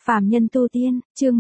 Phàm nhân tu tiên, chương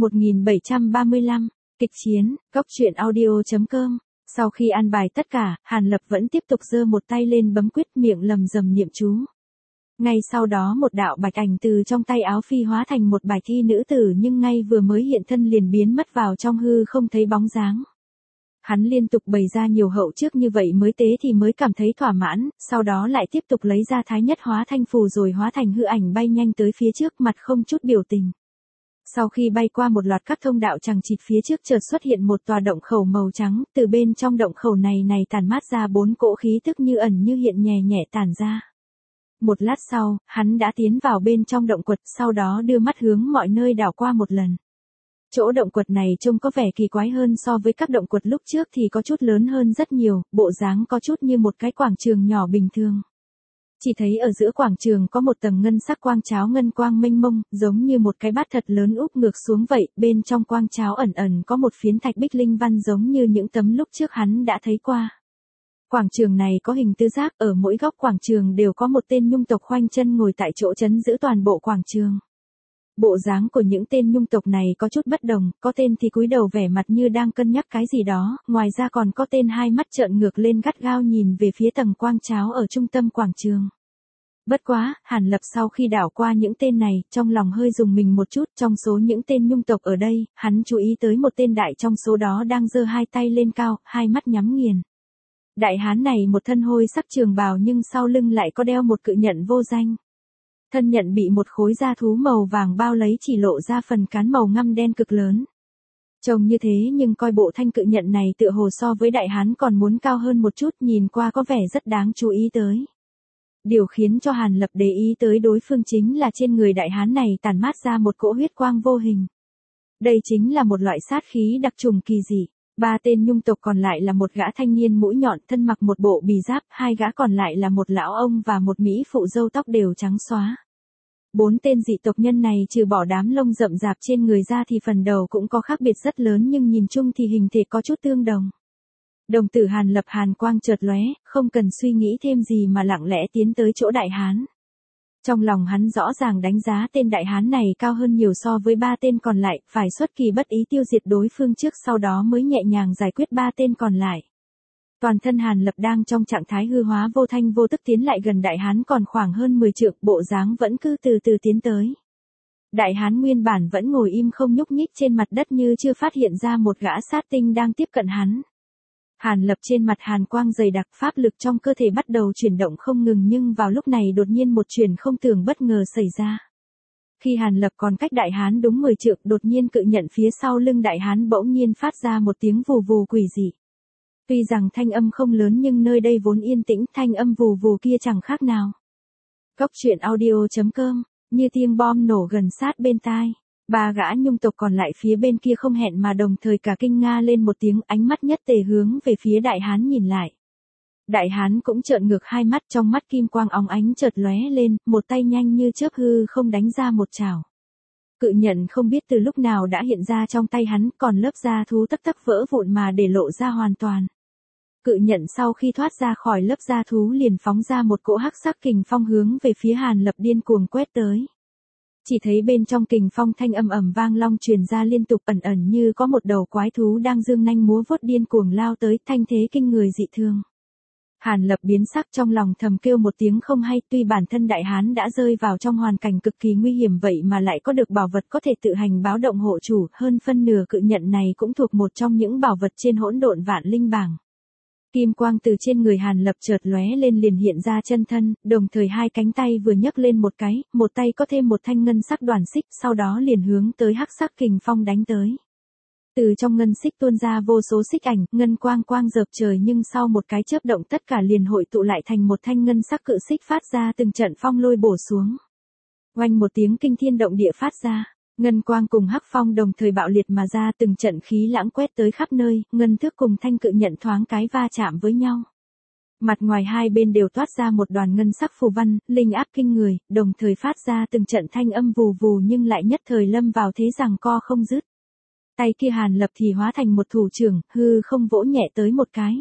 1735, kịch chiến, góc truyện audio.com. Sau khi an bài tất cả, Hàn Lập vẫn tiếp tục giơ một tay lên bấm quyết, miệng lầm rầm niệm chú. Ngay sau đó một đạo bạch ảnh từ trong tay áo phi hóa thành một bài thi nữ tử, nhưng ngay vừa mới hiện thân liền biến mất vào trong hư không thấy bóng dáng. Hắn liên tục bày ra nhiều hậu trước như vậy mới tế thì mới cảm thấy thỏa mãn, sau đó lại tiếp tục lấy ra thái nhất hóa thanh phù rồi hóa thành hư ảnh bay nhanh tới phía trước, mặt không chút biểu tình. Sau khi bay qua một loạt các thông đạo chằng chịt, phía trước chợt xuất hiện một tòa động khẩu màu trắng, từ bên trong động khẩu này tản mát ra 4 cỗ khí tức như ẩn như hiện nhẹ nhẹ tản ra. Một lát sau, hắn đã tiến vào bên trong động quật, sau đó đưa mắt hướng mọi nơi đảo qua một lần. Chỗ động quật này trông có vẻ kỳ quái hơn so với các động quật lúc trước, thì có chút lớn hơn rất nhiều, bộ dáng có chút như một cái quảng trường nhỏ bình thường. Chỉ thấy ở giữa quảng trường có một tầng ngân sắc quang cháo, ngân quang mênh mông, giống như một cái bát thật lớn úp ngược xuống vậy, bên trong quang cháo ẩn ẩn có một phiến thạch bích linh văn giống như những tấm lúc trước hắn đã thấy qua. Quảng trường này có hình tứ giác, ở mỗi góc quảng trường đều có một tên nhung tộc khoanh chân ngồi tại chỗ trấn giữ toàn bộ quảng trường. Bộ dáng của những tên nhung tộc này có chút bất đồng, có tên thì cúi đầu vẻ mặt như đang cân nhắc cái gì đó, ngoài ra còn có tên hai mắt trợn ngược lên gắt gao nhìn về phía tầng quang cháo ở trung tâm quảng trường. Bất quá, Hàn Lập sau khi đảo qua những tên này, trong lòng hơi rùng mình một chút, trong số những tên nhung tộc ở đây, hắn chú ý tới một tên đại trong số đó đang giơ hai tay lên cao, hai mắt nhắm nghiền. Đại hán này một thân hôi sắc trường bào nhưng sau lưng lại có đeo một cự nhận vô danh. Thân nhận bị một khối da thú màu vàng bao lấy, chỉ lộ ra phần cán màu ngăm đen cực lớn. Trông như thế nhưng coi bộ thanh cự nhận này tựa hồ so với đại hán còn muốn cao hơn một chút, nhìn qua có vẻ rất đáng chú ý tới. Điều khiến cho Hàn Lập để ý tới đối phương chính là trên người đại hán này tản mát ra một cỗ huyết quang vô hình. Đây chính là một loại sát khí đặc trùng kỳ dị. Ba tên nhung tộc còn lại là một gã thanh niên mũi nhọn thân mặc một bộ bì giáp, hai gã còn lại là một lão ông và một mỹ phụ râu tóc đều trắng xóa. 4 tên dị tộc nhân này trừ bỏ đám lông rậm rạp trên người ra thì phần đầu cũng có khác biệt rất lớn, nhưng nhìn chung thì hình thể có chút tương đồng. Đồng tử Hàn Lập hàn quang chợt lóe, không cần suy nghĩ thêm gì mà lặng lẽ tiến tới chỗ đại hán. Trong lòng hắn rõ ràng đánh giá tên đại hán này cao hơn nhiều so với 3 tên còn lại, phải xuất kỳ bất ý tiêu diệt đối phương trước, sau đó mới nhẹ nhàng giải quyết 3 tên còn lại. Toàn thân Hàn Lập đang trong trạng thái hư hóa vô thanh vô tức tiến lại gần đại hán còn khoảng hơn 10 trượng, bộ dáng vẫn cứ từ từ tiến tới. Đại hán nguyên bản vẫn ngồi im không nhúc nhích trên mặt đất như chưa phát hiện ra một gã sát tinh đang tiếp cận hắn. Hàn Lập trên mặt hàn quang dày đặc, pháp lực trong cơ thể bắt đầu chuyển động không ngừng, nhưng vào lúc này đột nhiên một chuyện không tưởng bất ngờ xảy ra. Khi Hàn Lập còn cách đại hán đúng 10 trượng, đột nhiên cự nhận phía sau lưng đại hán bỗng nhiên phát ra một tiếng vù vù quỷ dị. Tuy rằng thanh âm không lớn nhưng nơi đây vốn yên tĩnh, thanh âm vù vù kia chẳng khác nào. Góc truyện audio.com, như tiếng bom nổ gần sát bên tai. 3 gã nhung tộc còn lại phía bên kia không hẹn mà đồng thời cả kinh nga lên một tiếng, ánh mắt nhất tề hướng về phía đại hán nhìn lại. Đại hán cũng trợn ngược hai mắt, trong mắt kim quang óng ánh chợt lóe lên, một tay nhanh như chớp hư không đánh ra một chảo. Cự nhận không biết từ lúc nào đã hiện ra trong tay hắn, còn lớp da thú tắc tắc vỡ vụn mà để lộ ra hoàn toàn. Cự nhận sau khi thoát ra khỏi lớp da thú liền phóng ra một cỗ hắc sắc kình phong hướng về phía Hàn Lập điên cuồng quét tới. Chỉ thấy bên trong kình phong thanh âm ầm vang long truyền ra liên tục, ẩn ẩn như có một đầu quái thú đang dương nanh múa vuốt điên cuồng lao tới, thanh thế kinh người dị thường. Hàn Lập biến sắc, trong lòng thầm kêu một tiếng không hay, tuy bản thân đại hán đã rơi vào trong hoàn cảnh cực kỳ nguy hiểm vậy mà lại có được bảo vật có thể tự hành báo động hộ chủ, hơn phân nửa cự nhận này cũng thuộc một trong những bảo vật trên hỗn độn vạn linh bảng. Kim quang từ trên người Hàn Lập chợt lóe lên liền hiện ra chân thân, đồng thời hai cánh tay vừa nhấc lên một cái, một tay có thêm một thanh ngân sắc đoàn xích, sau đó liền hướng tới hắc sắc kình phong đánh tới. Từ trong ngân xích tuôn ra vô số xích ảnh, ngân quang quang dợp trời, nhưng sau một cái chớp động tất cả liền hội tụ lại thành một thanh ngân sắc cự xích, phát ra từng trận phong lôi bổ xuống. Oanh một tiếng kinh thiên động địa phát ra. Ngân quang cùng hắc phong đồng thời bạo liệt mà ra, từng trận khí lãng quét tới khắp nơi, ngân thước cùng thanh cự nhận thoáng cái va chạm với nhau. Mặt ngoài hai bên đều toát ra một đoàn ngân sắc phù văn, linh áp kinh người, đồng thời phát ra từng trận thanh âm vù vù, nhưng lại nhất thời lâm vào thế giằng co không dứt. Tay kia Hàn Lập thì hóa thành một thủ trưởng, hư không vỗ nhẹ tới một cái.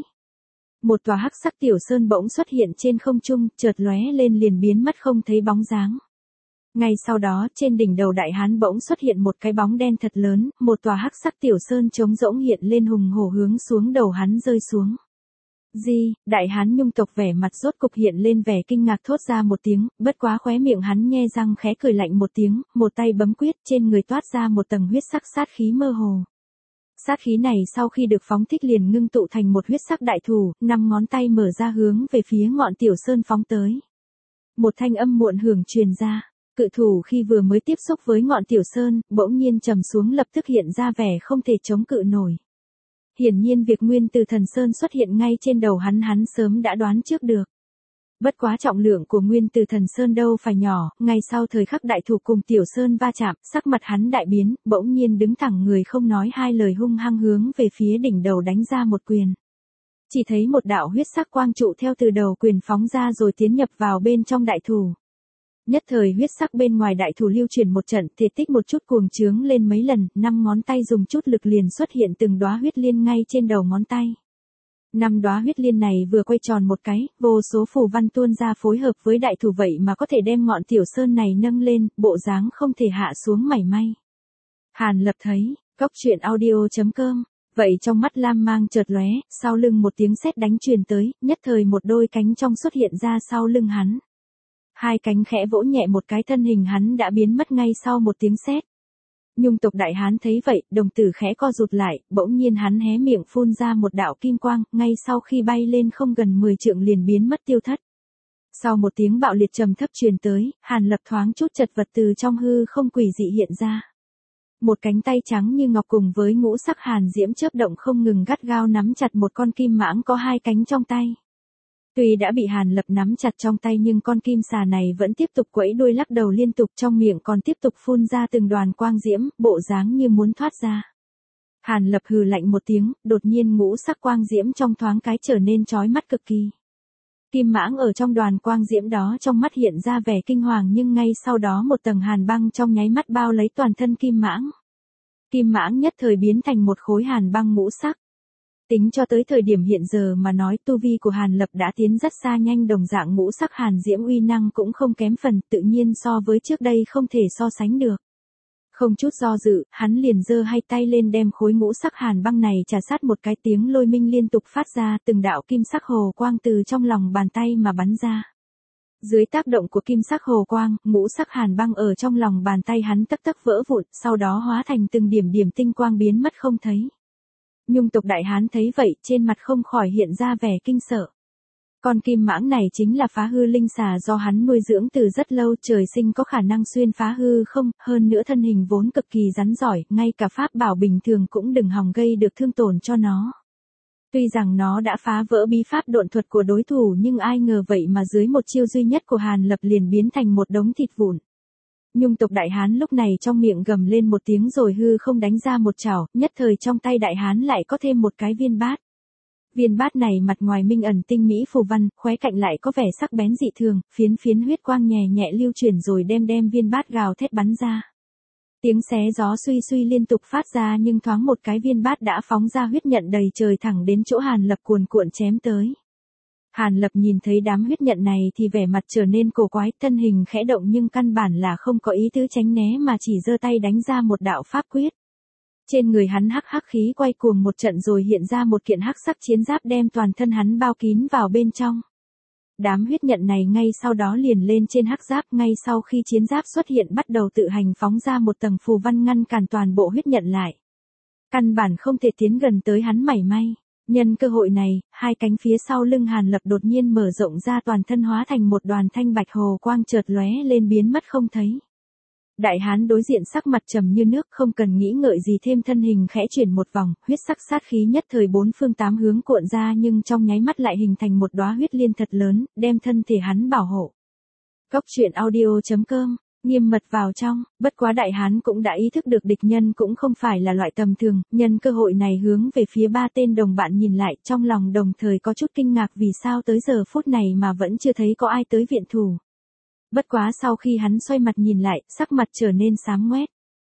Một tòa hắc sắc tiểu sơn bỗng xuất hiện trên không trung, chợt lóe lên liền biến mất không thấy bóng dáng. Ngay sau đó, trên đỉnh đầu đại hán bỗng xuất hiện một cái bóng đen thật lớn, một tòa hắc sắc tiểu sơn trống rỗng hiện lên hùng hổ hướng xuống đầu hắn rơi xuống. Gì, đại hán Nhung tộc vẻ mặt rốt cục hiện lên vẻ kinh ngạc thốt ra một tiếng, bất quá khóe miệng hắn nhe răng khẽ cười lạnh một tiếng, một tay bấm quyết trên người toát ra một tầng huyết sắc sát khí mơ hồ. Sát khí này sau khi được phóng thích liền ngưng tụ thành một huyết sắc đại thủ, 5 ngón tay mở ra hướng về phía ngọn tiểu sơn phóng tới. Một thanh âm muộn hưởng truyền ra, cự thủ khi vừa mới tiếp xúc với ngọn tiểu sơn, bỗng nhiên trầm xuống lập tức hiện ra vẻ không thể chống cự nổi. Hiển nhiên việc Nguyên Từ Thần Sơn xuất hiện ngay trên đầu hắn sớm đã đoán trước được. Bất quá trọng lượng của Nguyên Từ Thần Sơn đâu phải nhỏ, ngay sau thời khắc đại thủ cùng tiểu sơn va chạm, sắc mặt hắn đại biến, bỗng nhiên đứng thẳng người không nói hai lời hung hăng hướng về phía đỉnh đầu đánh ra một quyền. Chỉ thấy một đạo huyết sắc quang trụ theo từ đầu quyền phóng ra rồi tiến nhập vào bên trong đại thủ. Nhất thời huyết sắc bên ngoài đại thủ lưu chuyển một trận, thể tích một chút cuồng trướng lên mấy lần, 5 ngón tay dùng chút lực liền xuất hiện từng đóa huyết liên ngay trên đầu ngón tay. 5 đóa huyết liên này vừa quay tròn một cái, vô số phù văn tuôn ra phối hợp với đại thủ vậy mà có thể đem ngọn tiểu sơn này nâng lên, bộ dáng không thể hạ xuống mảy may. Hàn Lập thấy, coctruyện.audio.com, vậy trong mắt lam mang chợt lóe, sau lưng một tiếng sét đánh truyền tới, nhất thời một đôi cánh trong xuất hiện ra sau lưng hắn. Hai cánh khẽ vỗ nhẹ một cái thân hình hắn đã biến mất ngay sau một tiếng sét. Nhung tộc đại hán thấy vậy, đồng tử khẽ co rụt lại, bỗng nhiên hắn hé miệng phun ra một đạo kim quang, ngay sau khi bay lên không gần 10 trượng liền biến mất tiêu thất. Sau một tiếng bạo liệt trầm thấp truyền tới, Hàn Lập thoáng chút chật vật từ trong hư không quỷ dị hiện ra. Một cánh tay trắng như ngọc cùng với ngũ sắc hàn diễm chớp động không ngừng gắt gao nắm chặt một con kim mãng có 2 cánh trong tay. Tuy đã bị Hàn Lập nắm chặt trong tay nhưng con kim xà này vẫn tiếp tục quẫy đuôi lắc đầu liên tục, trong miệng còn tiếp tục phun ra từng đoàn quang diễm, bộ dáng như muốn thoát ra. Hàn Lập hừ lạnh một tiếng, đột nhiên ngũ sắc quang diễm trong thoáng cái trở nên chói mắt cực kỳ. Kim mãng ở trong đoàn quang diễm đó trong mắt hiện ra vẻ kinh hoàng nhưng ngay sau đó một tầng hàn băng trong nháy mắt bao lấy toàn thân kim mãng. Kim mãng nhất thời biến thành một khối hàn băng ngũ sắc. Tính cho tới thời điểm hiện giờ mà nói tu vi của Hàn Lập đã tiến rất xa, nhanh đồng dạng ngũ sắc hàn diễm uy năng cũng không kém phần, tự nhiên so với trước đây không thể so sánh được. Không chút do dự, hắn liền giơ hai tay lên đem khối ngũ sắc hàn băng này trà sát một cái, tiếng lôi minh liên tục phát ra, từng đạo kim sắc hồ quang từ trong lòng bàn tay mà bắn ra. Dưới tác động của kim sắc hồ quang, ngũ sắc hàn băng ở trong lòng bàn tay hắn tấc tấc vỡ vụn, sau đó hóa thành từng điểm điểm tinh quang biến mất không thấy. Nhung tộc đại hán thấy vậy, trên mặt không khỏi hiện ra vẻ kinh sợ. Con kim mãng này chính là phá hư linh xà do hắn nuôi dưỡng từ rất lâu, trời sinh có khả năng xuyên phá hư không, hơn nữa thân hình vốn cực kỳ rắn giỏi, ngay cả pháp bảo bình thường cũng đừng hòng gây được thương tổn cho nó. Tuy rằng nó đã phá vỡ bí pháp độn thuật của đối thủ nhưng ai ngờ vậy mà dưới một chiêu duy nhất của Hàn Lập liền biến thành một đống thịt vụn. Nhung tộc đại hán lúc này trong miệng gầm lên một tiếng rồi hư không đánh ra một chảo, nhất thời trong tay đại hán lại có thêm một cái viên bát. Viên bát này mặt ngoài minh ẩn tinh mỹ phù văn, khóe cạnh lại có vẻ sắc bén dị thường, phiến phiến huyết quang nhẹ nhẹ lưu chuyển rồi đem viên bát gào thét bắn ra. Tiếng xé gió suy suy liên tục phát ra nhưng thoáng một cái viên bát đã phóng ra huyết nhận đầy trời thẳng đến chỗ Hàn Lập cuồn cuộn chém tới. Hàn Lập nhìn thấy đám huyết nhận này thì vẻ mặt trở nên cổ quái, thân hình khẽ động nhưng căn bản là không có ý tứ tránh né mà chỉ giơ tay đánh ra một đạo pháp quyết. Trên người hắn hắc hắc khí quay cuồng một trận rồi hiện ra một kiện hắc sắc chiến giáp đem toàn thân hắn bao kín vào bên trong. Đám huyết nhận này ngay sau đó liền lên trên hắc giáp, ngay sau khi chiến giáp xuất hiện bắt đầu tự hành phóng ra một tầng phù văn ngăn cản toàn bộ huyết nhận lại. Căn bản không thể tiến gần tới hắn mảy may. Nhân cơ hội này, hai cánh phía sau lưng Hàn Lập đột nhiên mở rộng ra, toàn thân hóa thành một đoàn thanh bạch hồ quang chợt lóe lên biến mất không thấy. Đại hán đối diện sắc mặt trầm như nước, không cần nghĩ ngợi gì thêm thân hình khẽ chuyển một vòng, huyết sắc sát khí nhất thời 4 phương 8 hướng cuộn ra nhưng trong nháy mắt lại hình thành một đóa huyết liên thật lớn, đem thân thể hắn bảo hộ. Coctruyện.audio.com Nghiêm mật vào trong, bất quá đại hán cũng đã ý thức được địch nhân cũng không phải là loại tầm thường, nhân cơ hội này hướng về phía 3 tên đồng bạn nhìn lại, trong lòng đồng thời có chút kinh ngạc vì sao tới giờ phút này mà vẫn chưa thấy có ai tới viện thủ. Bất quá sau khi hắn xoay mặt nhìn lại, sắc mặt trở nên xám ngoét.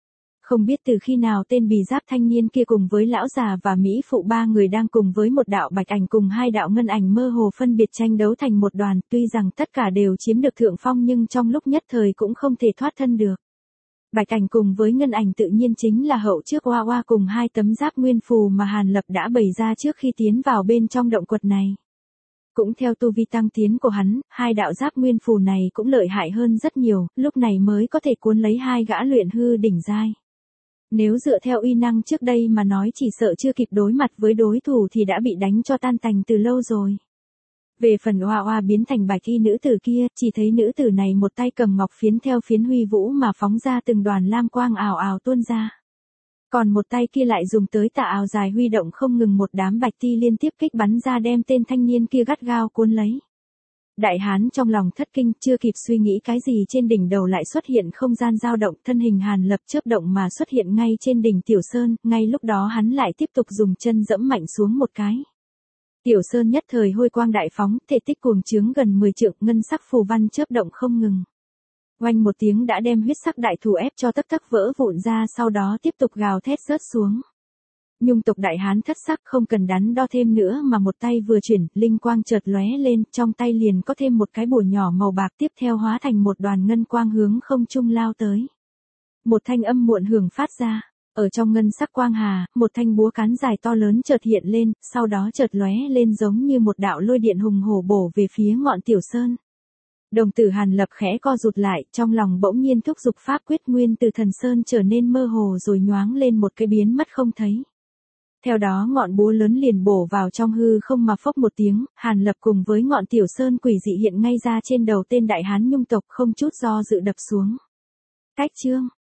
Không biết từ khi nào tên bì giáp thanh niên kia cùng với lão già và mỹ phụ ba người đang cùng với một đạo bạch ảnh cùng hai đạo ngân ảnh mơ hồ phân biệt tranh đấu thành một đoàn, tuy rằng tất cả đều chiếm được thượng phong nhưng trong lúc nhất thời cũng không thể thoát thân được. Bạch ảnh cùng với ngân ảnh tự nhiên chính là hậu trước Hoa Hoa cùng hai tấm giáp nguyên phù mà Hàn Lập đã bày ra trước khi tiến vào bên trong động quật này. Cũng theo tu vi tăng tiến của hắn, hai đạo giáp nguyên phù này cũng lợi hại hơn rất nhiều, lúc này mới có thể cuốn lấy hai gã luyện hư đỉnh giai. Nếu dựa theo uy năng trước đây mà nói chỉ sợ chưa kịp đối mặt với đối thủ thì đã bị đánh cho tan tành từ lâu rồi. Về phần Hoa Hoa biến thành bạch y nữ tử kia, chỉ thấy nữ tử này một tay cầm ngọc phiến theo phiến huy vũ mà phóng ra từng đoàn lam quang ào ào tuôn ra. Còn một tay kia lại dùng tới tà ào dài huy động không ngừng một đám bạch ti liên tiếp kích bắn ra đem tên thanh niên kia gắt gao cuốn lấy. Đại hán trong lòng thất kinh, chưa kịp suy nghĩ cái gì trên đỉnh đầu lại xuất hiện không gian dao động, thân hình Hàn Lập chớp động mà xuất hiện ngay trên đỉnh Tiểu Sơn, ngay lúc đó hắn lại tiếp tục dùng chân dẫm mạnh xuống một cái. Tiểu Sơn nhất thời hôi quang đại phóng, thể tích cuồng trướng gần 10 trượng, ngân sắc phù văn chớp động không ngừng. Oanh một tiếng đã đem huyết sắc đại thủ ép cho tấp tấp vỡ vụn ra, sau đó tiếp tục gào thét rớt xuống. Nhung tộc đại hán thất sắc không cần đắn đo thêm nữa mà một tay vừa chuyển, linh quang chợt lóe lên, trong tay liền có thêm một cái bùa nhỏ màu bạc tiếp theo hóa thành một đoàn ngân quang hướng không trung lao tới. Một thanh âm muộn hưởng phát ra, ở trong ngân sắc quang hà, một thanh búa cán dài to lớn chợt hiện lên, sau đó chợt lóe lên giống như một đạo lôi điện hùng hổ bổ về phía ngọn Tiểu Sơn. Đồng tử Hàn Lập khẽ co rụt lại, trong lòng bỗng nhiên thúc giục pháp quyết nguyên từ thần sơn trở nên mơ hồ rồi nhoáng lên một cái biến mất không thấy. Theo đó ngọn búa lớn liền bổ vào trong hư không mà phốc một tiếng, Hàn Lập cùng với ngọn Tiểu Sơn quỷ dị hiện ngay ra trên đầu tên đại hán Nhung tộc không chút do dự đập xuống. Cách chương